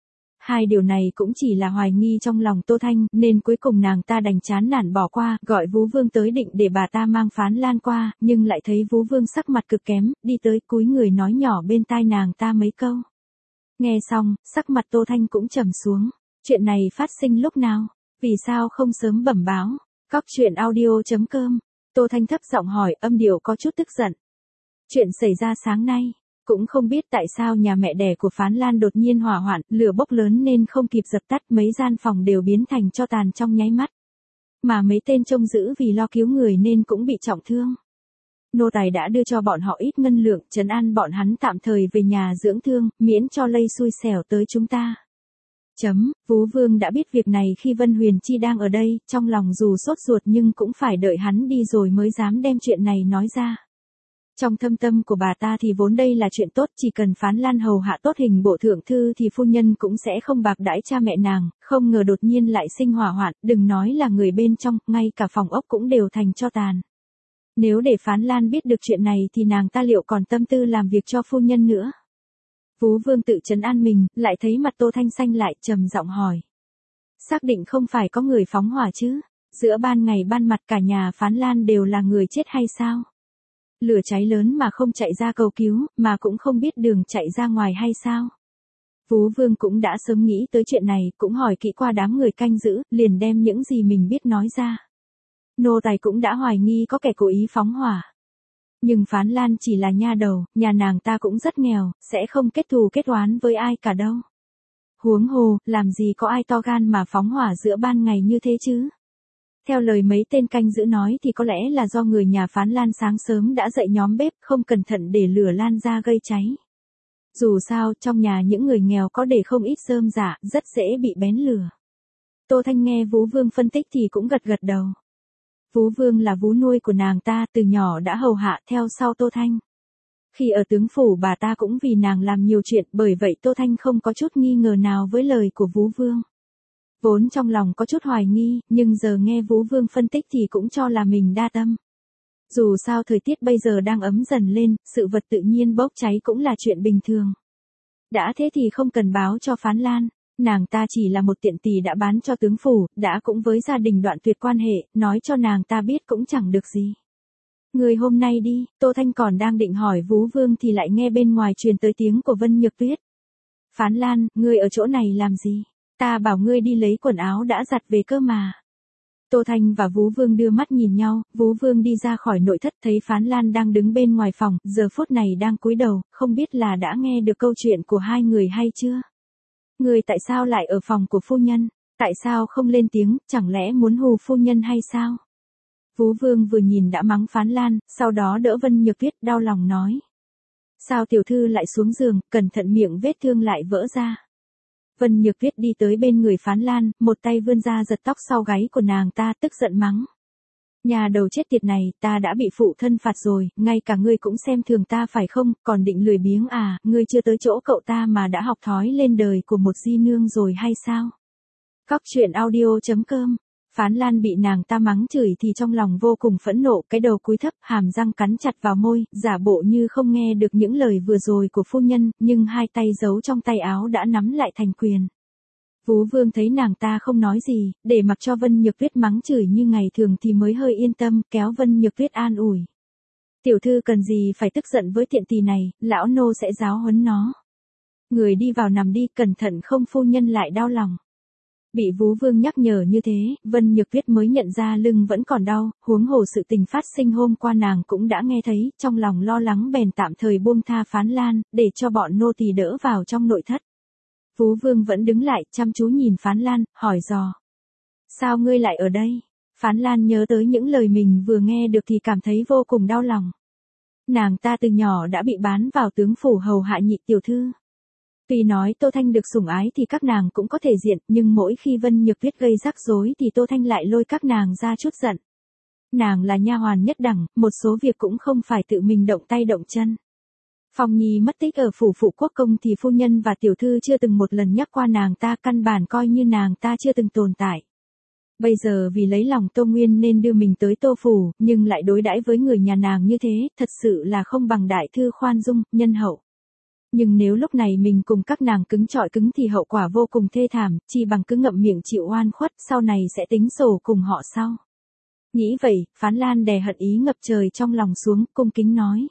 Hai điều này cũng chỉ là hoài nghi trong lòng Tô Thanh, nên cuối cùng nàng ta đành chán nản bỏ qua, gọi Vú Vương tới định để bà ta mang Phán Lan qua, nhưng lại thấy Vú Vương sắc mặt cực kém, đi tới cúi người nói nhỏ bên tai nàng ta mấy câu. Nghe xong, sắc mặt Tô Thanh cũng trầm xuống. Chuyện này phát sinh lúc nào? Vì sao không sớm bẩm báo? Cóc truyện audio.com. Tô Thanh thấp giọng hỏi, âm điệu có chút tức giận. Chuyện xảy ra sáng nay. Cũng không biết tại sao nhà mẹ đẻ của Phán Lan đột nhiên hỏa hoạn, lửa bốc lớn nên không kịp dập tắt, mấy gian phòng đều biến thành tro tàn trong nháy mắt. Mà mấy tên trông giữ vì lo cứu người nên cũng bị trọng thương. Nô tài đã đưa cho bọn họ ít ngân lượng, trấn an bọn hắn tạm thời về nhà dưỡng thương, miễn cho lây xui xẻo tới chúng ta. Vú Vương đã biết việc này khi Vân Huyền Chi đang ở đây, trong lòng dù sốt ruột nhưng cũng phải đợi hắn đi rồi mới dám đem chuyện này nói ra. Trong thâm tâm của bà ta thì vốn đây là chuyện tốt, chỉ cần Phán Lan hầu hạ tốt hình bộ thượng thư thì phu nhân cũng sẽ không bạc đãi cha mẹ nàng, không ngờ đột nhiên lại sinh hỏa hoạn, đừng nói là người bên trong, ngay cả phòng ốc cũng đều thành tro tàn. Nếu để Phán Lan biết được chuyện này thì nàng ta liệu còn tâm tư làm việc cho phu nhân nữa? Vú Vương tự trấn an mình, lại thấy mặt Tô Thanh xanh lại, trầm giọng hỏi. Xác định không phải có người phóng hỏa chứ? Giữa ban ngày ban mặt cả nhà Phán Lan đều là người chết hay sao? Lửa cháy lớn mà không chạy ra cầu cứu, mà cũng không biết đường chạy ra ngoài hay sao? Vú Vương cũng đã sớm nghĩ tới chuyện này, cũng hỏi kỹ qua đám người canh giữ, liền đem những gì mình biết nói ra. Nô tài cũng đã hoài nghi có kẻ cố ý phóng hỏa. Nhưng Phán Lan chỉ là nha đầu, nhà nàng ta cũng rất nghèo, sẽ không kết thù kết oán với ai cả đâu. Huống hồ, làm gì có ai to gan mà phóng hỏa giữa ban ngày như thế chứ? Theo lời mấy tên canh giữ nói thì có lẽ là do người nhà Phán Lan sáng sớm đã dậy nhóm bếp, không cẩn thận để lửa lan ra gây cháy. Dù sao, trong nhà những người nghèo có để không ít rơm rạ, rất dễ bị bén lửa. Tô Thanh nghe Vú Vương phân tích thì cũng gật gật đầu. Vú Vương là vú nuôi của nàng ta, từ nhỏ đã hầu hạ theo sau Tô Thanh. Khi ở tướng phủ bà ta cũng vì nàng làm nhiều chuyện, bởi vậy Tô Thanh không có chút nghi ngờ nào với lời của Vú Vương. Vốn trong lòng có chút hoài nghi, nhưng giờ nghe Vú Vương phân tích thì cũng cho là mình đa tâm. Dù sao thời tiết bây giờ đang ấm dần lên, sự vật tự nhiên bốc cháy cũng là chuyện bình thường. Đã thế thì không cần báo cho Phán Lan, nàng ta chỉ là một tiện tỳ đã bán cho tướng phủ, đã cũng với gia đình đoạn tuyệt quan hệ, nói cho nàng ta biết cũng chẳng được gì. Người hôm nay đi, Tô Thanh còn đang định hỏi Vú Vương thì lại nghe bên ngoài truyền tới tiếng của Vân Nhược Tuyết. Phán Lan, ngươi ở chỗ này làm gì? Ta bảo ngươi đi lấy quần áo đã giặt về cơ mà. Tô Thanh và Vú Vương đưa mắt nhìn nhau, Vú Vương đi ra khỏi nội thất thấy Phán Lan đang đứng bên ngoài phòng, giờ phút này đang cúi đầu, không biết là đã nghe được câu chuyện của hai người hay chưa. Người tại sao lại ở phòng của phu nhân? Tại sao không lên tiếng, chẳng lẽ muốn hù phu nhân hay sao? Vú Vương vừa nhìn đã mắng Phán Lan, sau đó đỡ Vân Nhược Tuyết đau lòng nói. Sao tiểu thư lại xuống giường, cẩn thận miệng vết thương lại vỡ ra. Vân Nhược Tuyết đi tới bên người Phán Lan, một tay vươn ra giật tóc sau gáy của nàng ta, tức giận mắng. Nhà đầu chết tiệt này, ta đã bị phụ thân phạt rồi, ngay cả ngươi cũng xem thường ta phải không, còn định lười biếng à, ngươi chưa tới chỗ cậu ta mà đã học thói lên đời của một di nương rồi hay sao? Cóc truyện audio.com. Phán Lan bị nàng ta mắng chửi thì trong lòng vô cùng phẫn nộ, cái đầu cúi thấp, hàm răng cắn chặt vào môi, giả bộ như không nghe được những lời vừa rồi của phu nhân, nhưng hai tay giấu trong tay áo đã nắm lại thành quyền. Vú Vương thấy nàng ta không nói gì, để mặc cho Vân Nhược Tuyết mắng chửi như ngày thường thì mới hơi yên tâm, kéo Vân Nhược Tuyết an ủi. Tiểu thư cần gì phải tức giận với tiện tỳ này, lão nô sẽ giáo huấn nó. Người đi vào nằm đi, cẩn thận không phu nhân lại đau lòng. Bị Vú Vương nhắc nhở như thế, Vân Nhược Tuyết mới nhận ra lưng vẫn còn đau, huống hồ sự tình phát sinh hôm qua nàng cũng đã nghe thấy, trong lòng lo lắng bèn tạm thời buông tha Phán Lan, để cho bọn nô tỳ đỡ vào trong nội thất. Vú Vương vẫn đứng lại, chăm chú nhìn Phán Lan, hỏi dò. Sao ngươi lại ở đây? Phán Lan nhớ tới những lời mình vừa nghe được thì cảm thấy vô cùng đau lòng. Nàng ta từ nhỏ đã bị bán vào tướng phủ hầu hạ nhị tiểu thư. Tuy nói Tô Thanh được sủng ái thì các nàng cũng có thể diện, nhưng mỗi khi Vân Nhược Tuyết gây rắc rối thì Tô Thanh lại lôi các nàng ra chút giận. Nàng là nha hoàn nhất đẳng, một số việc cũng không phải tự mình động tay động chân. Phong Nhi mất tích ở phủ phụ quốc công thì phu nhân và tiểu thư chưa từng một lần nhắc qua nàng ta, căn bản coi như nàng ta chưa từng tồn tại. Bây giờ vì lấy lòng Tô Nguyên nên đưa mình tới Tô phủ, nhưng lại đối đãi với người nhà nàng như thế, thật sự là không bằng đại thư khoan dung, nhân hậu. Nhưng nếu lúc này mình cùng các nàng cứng trọi cứng thì hậu quả vô cùng thê thảm, chỉ bằng cứ ngậm miệng chịu oan khuất, sau này sẽ tính sổ cùng họ sau. Nghĩ vậy, Phán Lan đè hận ý ngập trời trong lòng xuống, cung kính nói.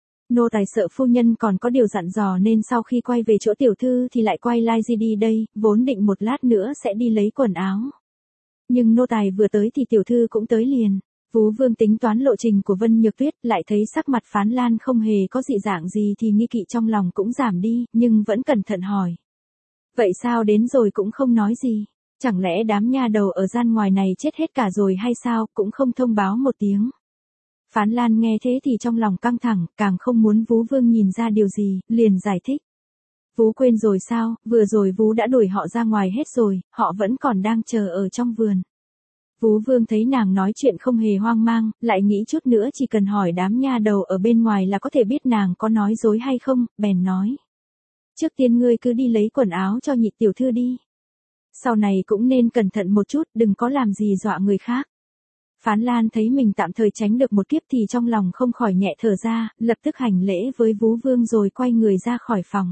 Nô tài sợ phu nhân còn có điều dặn dò nên sau khi quay về chỗ tiểu thư thì lại quay lai đi đây, vốn định một lát nữa sẽ đi lấy quần áo. Nhưng nô tài vừa tới thì tiểu thư cũng tới liền. Vú Vương tính toán lộ trình của Vân Nhược Tuyết, lại thấy sắc mặt Phán Lan không hề có dị dạng gì thì nghi kỵ trong lòng cũng giảm đi, nhưng vẫn cẩn thận hỏi. Vậy sao đến rồi cũng không nói gì? Chẳng lẽ đám nha đầu ở gian ngoài này chết hết cả rồi hay sao, cũng không thông báo một tiếng? Phán Lan nghe thế thì trong lòng căng thẳng, càng không muốn Vú Vương nhìn ra điều gì, liền giải thích. Vú quên rồi sao, vừa rồi Vú đã đuổi họ ra ngoài hết rồi, họ vẫn còn đang chờ ở trong vườn. Vú Vương thấy nàng nói chuyện không hề hoang mang, lại nghĩ chút nữa chỉ cần hỏi đám nha đầu ở bên ngoài là có thể biết nàng có nói dối hay không, bèn nói. Trước tiên ngươi cứ đi lấy quần áo cho nhị tiểu thư đi. Sau này cũng nên cẩn thận một chút, đừng có làm gì dọa người khác. Phán Lan thấy mình tạm thời tránh được một kiếp thì trong lòng không khỏi nhẹ thở ra, lập tức hành lễ với Vú Vương rồi quay người ra khỏi phòng.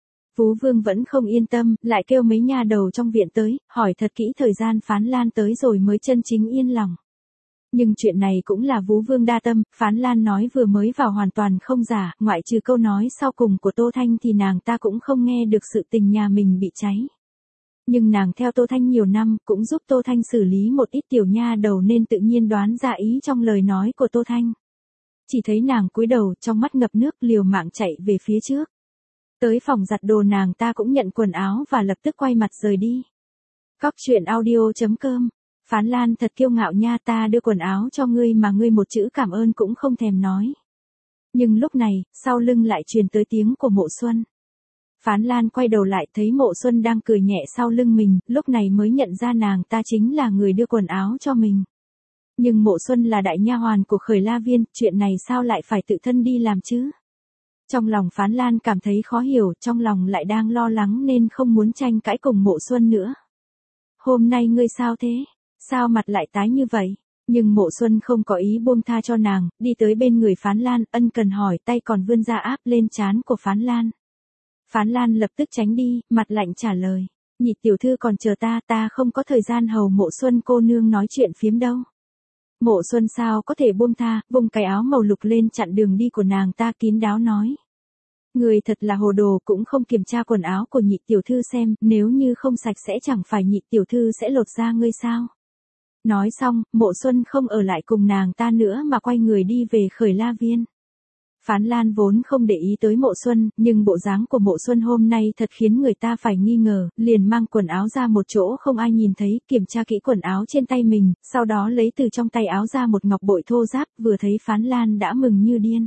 Vú Vương vẫn không yên tâm, lại kêu mấy nha đầu trong viện tới, hỏi thật kỹ thời gian Phán Lan tới rồi mới chân chính yên lòng. Nhưng chuyện này cũng là Vú Vương đa tâm, Phán Lan nói vừa mới vào hoàn toàn không giả, ngoại trừ câu nói sau cùng của Tô Thanh thì nàng ta cũng không nghe được sự tình nhà mình bị cháy. Nhưng nàng theo Tô Thanh nhiều năm, cũng giúp Tô Thanh xử lý một ít tiểu nha đầu nên tự nhiên đoán ra ý trong lời nói của Tô Thanh. Chỉ thấy nàng cúi đầu, trong mắt ngập nước liều mạng chạy về phía trước. Tới phòng giặt đồ nàng ta cũng nhận quần áo và lập tức quay mặt rời đi. Cóc truyện audio.com. Phán Lan thật kiêu ngạo nha, ta đưa quần áo cho ngươi mà ngươi một chữ cảm ơn cũng không thèm nói. Nhưng lúc này, sau lưng lại truyền tới tiếng của Mộ Xuân. Phán Lan quay đầu lại thấy Mộ Xuân đang cười nhẹ sau lưng mình, lúc này mới nhận ra nàng ta chính là người đưa quần áo cho mình. Nhưng Mộ Xuân là đại nha hoàn của Khởi La Viên, chuyện này sao lại phải tự thân đi làm chứ? Trong lòng Phán Lan cảm thấy khó hiểu, trong lòng lại đang lo lắng nên không muốn tranh cãi cùng Mộ Xuân nữa. Hôm nay ngươi sao thế? Sao mặt lại tái như vậy? Nhưng Mộ Xuân không có ý buông tha cho nàng, đi tới bên người Phán Lan, ân cần hỏi, tay còn vươn ra áp lên trán của Phán Lan. Phán Lan lập tức tránh đi, mặt lạnh trả lời. Nhị tiểu thư còn chờ ta không có thời gian hầu Mộ Xuân cô nương nói chuyện phiếm đâu. Mộ Xuân sao có thể buông tha, vùng cái áo màu lục lên chặn đường đi của nàng ta, kín đáo nói. Người thật là hồ đồ, cũng không kiểm tra quần áo của nhị tiểu thư xem, nếu như không sạch sẽ chẳng phải nhị tiểu thư sẽ lột da ngươi sao? Nói xong, Mộ Xuân không ở lại cùng nàng ta nữa mà quay người đi về Khởi La Viên. Phán Lan vốn không để ý tới Mộ Xuân, nhưng bộ dáng của Mộ Xuân hôm nay thật khiến người ta phải nghi ngờ, liền mang quần áo ra một chỗ không ai nhìn thấy, kiểm tra kỹ quần áo trên tay mình, sau đó lấy từ trong tay áo ra một ngọc bội thô ráp, vừa thấy Phán Lan đã mừng như điên.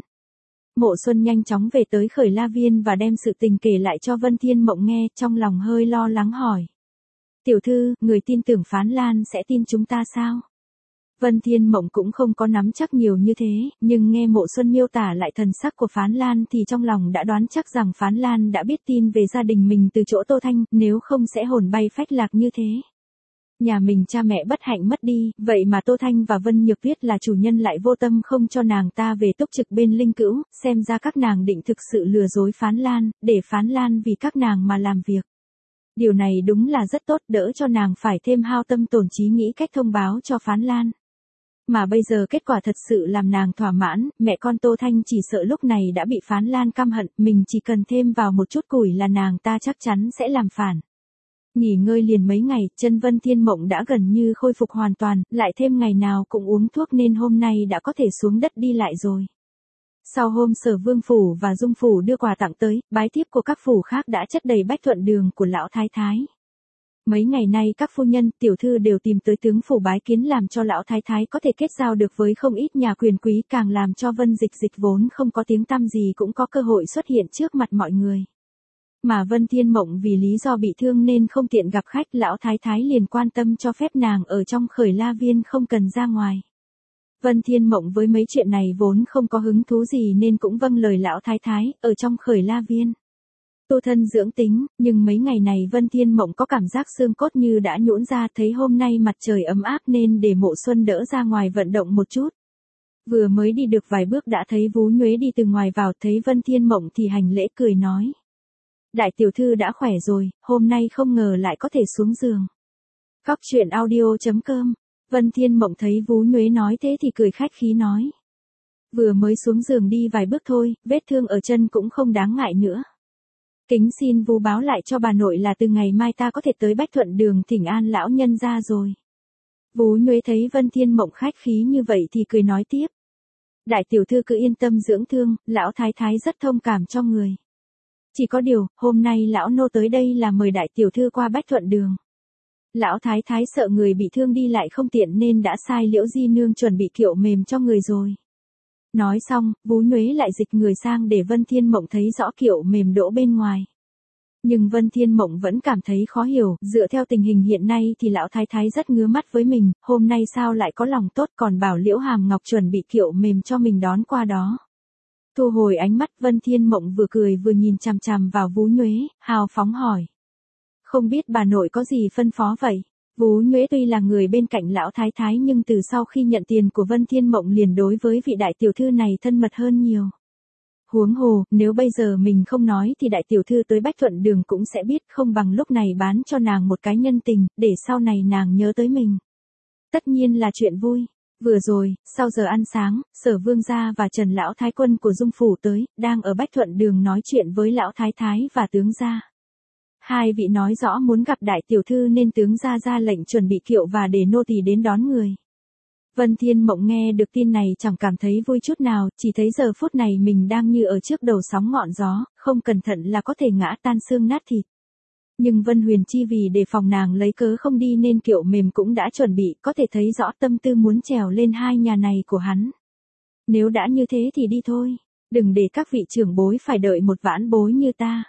Mộ Xuân nhanh chóng về tới Khởi La Viên và đem sự tình kể lại cho Vân Thiên Mộng nghe, trong lòng hơi lo lắng hỏi. Tiểu thư, người tin tưởng Phán Lan sẽ tin chúng ta sao? Vân Thiên Mộng cũng không có nắm chắc nhiều như thế, nhưng nghe Mộ Xuân miêu tả lại thần sắc của Phán Lan thì trong lòng đã đoán chắc rằng Phán Lan đã biết tin về gia đình mình từ chỗ Tô Thanh, nếu không sẽ hồn bay phách lạc như thế. Nhà mình cha mẹ bất hạnh mất đi, vậy mà Tô Thanh và Vân Nhược Tuyết là chủ nhân lại vô tâm không cho nàng ta về túc trực bên Linh Cữu, xem ra các nàng định thực sự lừa dối Phán Lan, để Phán Lan vì các nàng mà làm việc. Điều này đúng là rất tốt, đỡ cho nàng phải thêm hao tâm tổn trí nghĩ cách thông báo cho Phán Lan. Mà bây giờ kết quả thật sự làm nàng thỏa mãn, mẹ con Tô Thanh chỉ sợ lúc này đã bị Phán Lan căm hận, mình chỉ cần thêm vào một chút củi là nàng ta chắc chắn sẽ làm phản. Nghỉ ngơi liền mấy ngày, chân Vân Thiên Mộng đã gần như khôi phục hoàn toàn, lại thêm ngày nào cũng uống thuốc nên hôm nay đã có thể xuống đất đi lại rồi. Sau hôm Sở Vương phủ và Dung phủ đưa quà tặng tới, bái thiếp của các phủ khác đã chất đầy bách thuận đường của lão thái thái. Mấy ngày nay các phu nhân, tiểu thư đều tìm tới tướng phủ bái kiến làm cho lão thái thái có thể kết giao được với không ít nhà quyền quý, càng làm cho Vân Dịch Dịch vốn không có tiếng tăm gì cũng có cơ hội xuất hiện trước mặt mọi người. Mà Vân Thiên Mộng vì lý do bị thương nên không tiện gặp khách, lão thái thái liền quan tâm cho phép nàng ở trong Khởi La Viên không cần ra ngoài. Vân Thiên Mộng với mấy chuyện này vốn không có hứng thú gì nên cũng vâng lời lão thái thái, ở trong Khởi La Viên. Tu thân dưỡng tính, nhưng mấy ngày này Vân Thiên Mộng có cảm giác xương cốt như đã nhũn ra, thấy hôm nay mặt trời ấm áp nên để Mộ Xuân đỡ ra ngoài vận động một chút. Vừa mới đi được vài bước đã thấy Vú Nhuế đi từ ngoài vào, thấy Vân Thiên Mộng thì hành lễ cười nói. Đại tiểu thư đã khỏe rồi, hôm nay không ngờ lại có thể xuống giường. Cóc truyện audio.com. Vân Thiên Mộng thấy Vú Nhuế nói thế thì cười khách khí nói. Vừa mới xuống giường đi vài bước thôi, vết thương ở chân cũng không đáng ngại nữa. Kính xin Vú báo lại cho bà nội là từ ngày mai ta có thể tới Bách Thuận đường thỉnh an lão nhân ra rồi. Vú Nhuế thấy Vân Thiên Mộng khách khí như vậy thì cười nói tiếp. Đại tiểu thư cứ yên tâm dưỡng thương, lão thái thái rất thông cảm cho người. Chỉ có điều, hôm nay lão nô tới đây là mời đại tiểu thư qua Bách Thuận đường. Lão thái thái sợ người bị thương đi lại không tiện nên đã sai Liễu Di nương chuẩn bị kiệu mềm cho người rồi. Nói xong, Vú Nhuế lại dịch người sang để Vân Thiên Mộng thấy rõ kiệu mềm đỗ bên ngoài. Nhưng Vân Thiên Mộng vẫn cảm thấy khó hiểu, dựa theo tình hình hiện nay thì lão thái thái rất ngứa mắt với mình, hôm nay sao lại có lòng tốt còn bảo Liễu Hàm Ngọc chuẩn bị kiệu mềm cho mình đón qua đó. Thu hồi ánh mắt, Vân Thiên Mộng vừa cười vừa nhìn chằm chằm vào Vú Nhuế, hào phóng hỏi. Không biết bà nội có gì phân phó vậy? Vú Nhuế tuy là người bên cạnh lão thái thái nhưng từ sau khi nhận tiền của Vân Thiên Mộng liền đối với vị đại tiểu thư này thân mật hơn nhiều. Huống hồ, nếu bây giờ mình không nói thì đại tiểu thư tới Bách Thuận đường cũng sẽ biết, không bằng lúc này bán cho nàng một cái nhân tình, để sau này nàng nhớ tới mình. Tất nhiên là chuyện vui. Vừa rồi, sau giờ ăn sáng, Sở Vương gia và Trần lão thái quân của Dung phủ tới, đang ở Bách Thuận đường nói chuyện với lão thái thái và tướng gia. Hai vị nói rõ muốn gặp đại tiểu thư nên tướng gia ra lệnh chuẩn bị kiệu và để nô tỳ đến đón người. Vân Thiên Mộng nghe được tin này chẳng cảm thấy vui chút nào, chỉ thấy giờ phút này mình đang như ở trước đầu sóng ngọn gió, không cẩn thận là có thể ngã tan xương nát thịt. Nhưng Vân Huyền Chi vì để phòng nàng lấy cớ không đi nên kiệu mềm cũng đã chuẩn bị, có thể thấy rõ tâm tư muốn trèo lên hai nhà này của hắn. Nếu đã như thế thì đi thôi, đừng để các vị trưởng bối phải đợi một vãn bối như ta.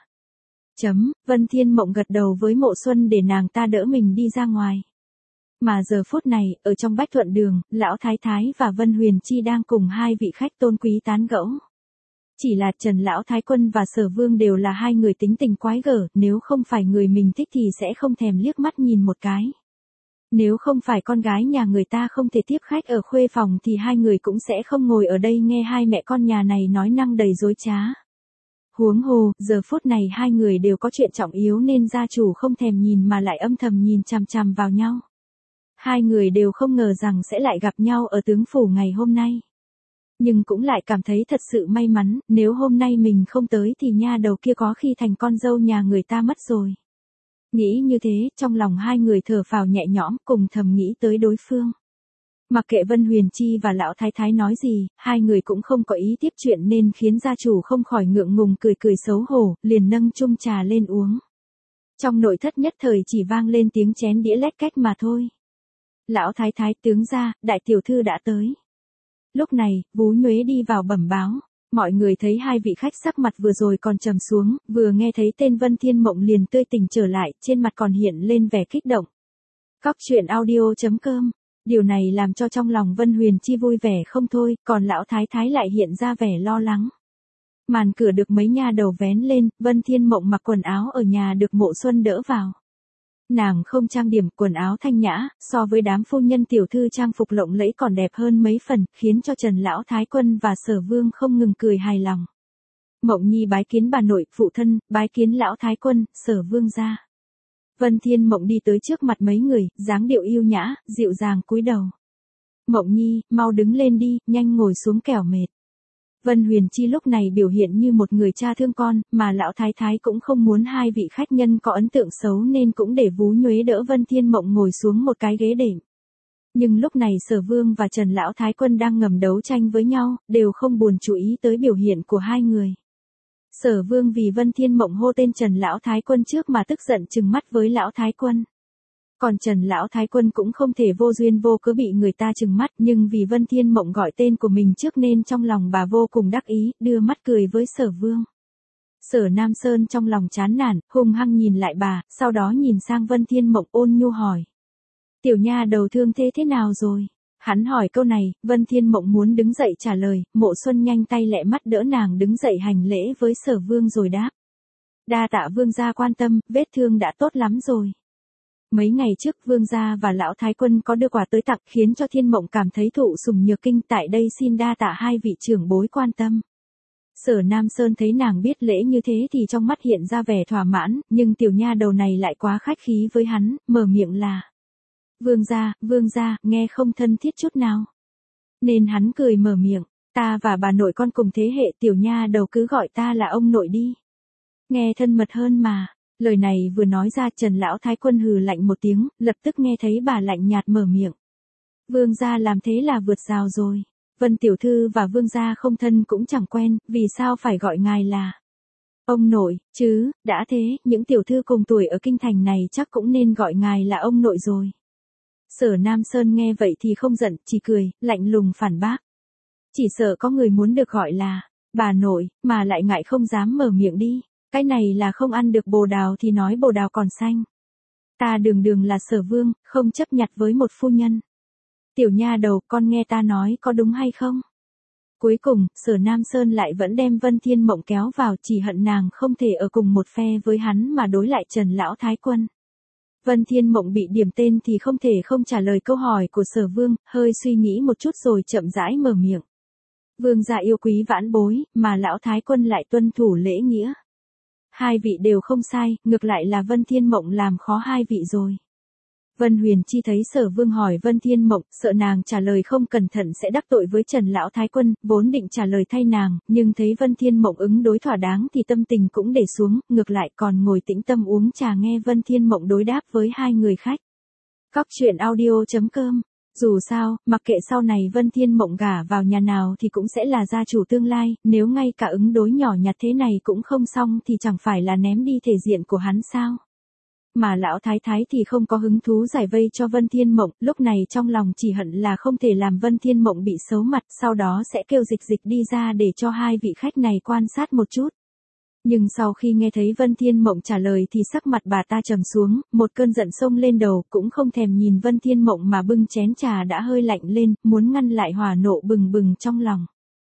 Vân Thiên Mộng gật đầu với Mộ Xuân để nàng ta đỡ mình đi ra ngoài. Mà giờ phút này, ở trong Bách Thuận đường, lão thái thái và Vân Huyền Chi đang cùng hai vị khách tôn quý tán gẫu. Chỉ là Trần lão thái quân và Sở Vương đều là hai người tính tình quái gở, nếu không phải người mình thích thì sẽ không thèm liếc mắt nhìn một cái. Nếu không phải con gái nhà người ta không thể tiếp khách ở khuê phòng thì hai người cũng sẽ không ngồi ở đây nghe hai mẹ con nhà này nói năng đầy dối trá. Huống hồ, giờ phút này hai người đều có chuyện trọng yếu nên gia chủ không thèm nhìn mà lại âm thầm nhìn chằm chằm vào nhau. Hai người đều không ngờ rằng sẽ lại gặp nhau ở tướng phủ ngày hôm nay. Nhưng cũng lại cảm thấy thật sự may mắn, nếu hôm nay mình không tới thì nha đầu kia có khi thành con dâu nhà người ta mất rồi. Nghĩ như thế, trong lòng hai người thở phào nhẹ nhõm, cùng thầm nghĩ tới đối phương. Mặc kệ Vân Huyền Chi và lão thái thái nói gì, hai người cũng không có ý tiếp chuyện nên khiến gia chủ không khỏi ngượng ngùng cười cười xấu hổ, liền nâng chung trà lên uống. Trong nội thất nhất thời chỉ vang lên tiếng chén đĩa lách cách mà thôi. Lão thái thái, tướng gia, đại tiểu thư đã tới. Lúc này, Vú Nhuế đi vào bẩm báo. Mọi người thấy hai vị khách sắc mặt vừa rồi còn trầm xuống, vừa nghe thấy tên Vân Thiên Mộng liền tươi tỉnh trở lại, trên mặt còn hiện lên vẻ kích động. Cóc truyện audio.com. Điều này làm cho trong lòng Vân Huyền Chi vui vẻ không thôi, còn lão thái thái lại hiện ra vẻ lo lắng. Màn cửa được mấy nha đầu vén lên, Vân Thiên Mộng mặc quần áo ở nhà được Mộ Xuân đỡ vào. Nàng không trang điểm, quần áo thanh nhã, so với đám phu nhân tiểu thư trang phục lộng lẫy còn đẹp hơn mấy phần, khiến cho Trần Lão Thái Quân và Sở Vương không ngừng cười hài lòng. Mộng Nhi bái kiến bà nội, phụ thân, bái kiến Lão Thái Quân, Sở Vương gia. Vân Thiên Mộng đi tới trước mặt mấy người, dáng điệu yêu nhã, dịu dàng cúi đầu. Mộng Nhi, mau đứng lên đi, nhanh ngồi xuống kẻo mệt. Vân Huyền Chi lúc này biểu hiện như một người cha thương con, mà lão thái thái cũng không muốn hai vị khách nhân có ấn tượng xấu nên cũng để Vú Nhuế đỡ Vân Thiên Mộng ngồi xuống một cái ghế đệm. Nhưng lúc này Sở Vương và Trần Lão Thái Quân đang ngầm đấu tranh với nhau, đều không buồn chú ý tới biểu hiện của hai người. Sở Vương vì Vân Thiên Mộng hô tên Trần Lão Thái Quân trước mà tức giận trừng mắt với Lão Thái Quân. Còn Trần Lão Thái Quân cũng không thể vô duyên vô cớ bị người ta trừng mắt, nhưng vì Vân Thiên Mộng gọi tên của mình trước nên trong lòng bà vô cùng đắc ý, đưa mắt cười với Sở Vương. Sở Nam Sơn trong lòng chán nản, hung hăng nhìn lại bà, sau đó nhìn sang Vân Thiên Mộng ôn nhu hỏi. Tiểu nha đầu thương thế nào rồi? Hắn hỏi câu này, Vân Thiên Mộng muốn đứng dậy trả lời, Mộ Xuân nhanh tay lẹ mắt đỡ nàng đứng dậy hành lễ với Sở Vương rồi đáp. Đa tạ Vương gia quan tâm, vết thương đã tốt lắm rồi. Mấy ngày trước Vương gia và Lão Thái Quân có đưa quà tới tặng khiến cho Thiên Mộng cảm thấy thụ sủng nhược kinh, tại đây xin đa tạ hai vị trưởng bối quan tâm. Sở Nam Sơn thấy nàng biết lễ như thế thì trong mắt hiện ra vẻ thỏa mãn, nhưng tiểu nha đầu này lại quá khách khí với hắn, mở miệng là. Vương gia, nghe không thân thiết chút nào. Nên hắn cười mở miệng, ta và bà nội con cùng thế hệ, tiểu nha đầu cứ gọi ta là ông nội đi. Nghe thân mật hơn mà. Lời này vừa nói ra, Trần Lão Thái Quân hừ lạnh một tiếng, lập tức nghe thấy bà lạnh nhạt mở miệng. Vương gia làm thế là vượt rào rồi. Vân tiểu thư và vương gia không thân cũng chẳng quen, vì sao phải gọi ngài là ông nội, chứ, đã thế, những tiểu thư cùng tuổi ở kinh thành này chắc cũng nên gọi ngài là ông nội rồi. Sở Nam Sơn nghe vậy thì không giận, chỉ cười, lạnh lùng phản bác. Chỉ sợ có người muốn được gọi là bà nội, mà lại ngại không dám mở miệng đi. Cái này là không ăn được bồ đào thì nói bồ đào còn xanh. Ta đường là Sở Vương, không chấp nhặt với một phu nhân. Tiểu nha đầu, con nghe ta nói có đúng hay không? Cuối cùng, Sở Nam Sơn lại vẫn đem Vân Thiên Mộng kéo vào, chỉ hận nàng không thể ở cùng một phe với hắn mà đối lại Trần Lão Thái Quân. Vân Thiên Mộng bị điểm tên thì không thể không trả lời câu hỏi của Sở Vương, hơi suy nghĩ một chút rồi chậm rãi mở miệng. Vương gia yêu quý vãn bối, mà Lão Thái Quân lại tuân thủ lễ nghĩa. Hai vị đều không sai, ngược lại là Vân Thiên Mộng làm khó hai vị rồi. Vân Huyền Chi thấy Sở Vương hỏi Vân Thiên Mộng, sợ nàng trả lời không cẩn thận sẽ đắc tội với Trần Lão Thái Quân, vốn định trả lời thay nàng, nhưng thấy Vân Thiên Mộng ứng đối thỏa đáng thì tâm tình cũng để xuống, ngược lại còn ngồi tĩnh tâm uống trà nghe Vân Thiên Mộng đối đáp với hai người khách. Cóc truyện audio.com. Dù sao, mặc kệ sau này Vân Thiên Mộng gả vào nhà nào thì cũng sẽ là gia chủ tương lai, nếu ngay cả ứng đối nhỏ nhặt thế này cũng không xong thì chẳng phải là ném đi thể diện của hắn sao. Mà lão thái thái thì không có hứng thú giải vây cho Vân Thiên Mộng, lúc này trong lòng chỉ hận là không thể làm Vân Thiên Mộng bị xấu mặt, sau đó sẽ kêu dịch đi ra để cho hai vị khách này quan sát một chút. Nhưng sau khi nghe thấy Vân Thiên Mộng trả lời thì sắc mặt bà ta trầm xuống, một cơn giận xông lên đầu, cũng không thèm nhìn Vân Thiên Mộng mà bưng chén trà đã hơi lạnh lên, muốn ngăn lại hỏa nộ bừng bừng trong lòng.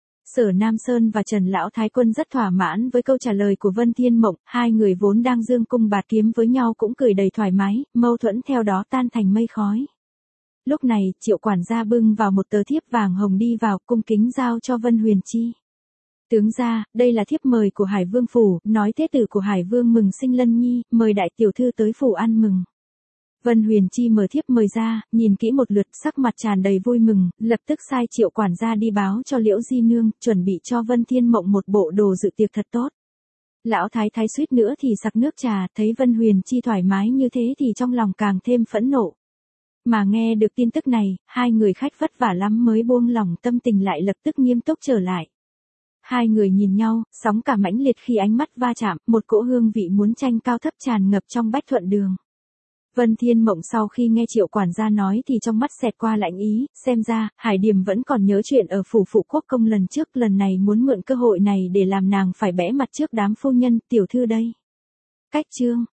Sở Nam Sơn và Trần Lão Thái Quân rất thỏa mãn với câu trả lời của Vân Thiên Mộng, hai người vốn đang dương cung bạt kiếm với nhau cũng cười đầy thoải mái, mâu thuẫn theo đó tan thành mây khói. Lúc này, Triệu quản gia bưng vào một tờ thiếp vàng hồng đi vào, cung kính giao cho Vân Huyền Chi. Tướng gia, đây là thiếp mời của Hải Vương phủ, nói thế tử của Hải Vương mừng sinh Lân Nhi, mời đại tiểu thư tới phủ ăn mừng. Vân Huyền Chi mở thiếp mời ra, nhìn kỹ một lượt, sắc mặt tràn đầy vui mừng, lập tức sai Triệu quản gia đi báo cho Liễu Di Nương, chuẩn bị cho Vân Thiên Mộng một bộ đồ dự tiệc thật tốt. Lão thái thái suýt nữa thì sặc nước trà, thấy Vân Huyền Chi thoải mái như thế thì trong lòng càng thêm phẫn nộ. Mà nghe được tin tức này, hai người khách vất vả lắm mới buông lòng tâm tình lại lập tức nghiêm túc trở lại. Hai người nhìn nhau, sóng cả mãnh liệt khi ánh mắt va chạm, một cỗ hương vị muốn tranh cao thấp tràn ngập trong Bách Thuận Đường. Vân Thiên Mộng sau khi nghe Triệu quản gia nói thì trong mắt xẹt qua lạnh ý, xem ra, Hải Điềm vẫn còn nhớ chuyện ở phủ phụ quốc công lần trước, lần này muốn mượn cơ hội này để làm nàng phải bẽ mặt trước đám phu nhân, tiểu thư đây. Cách chương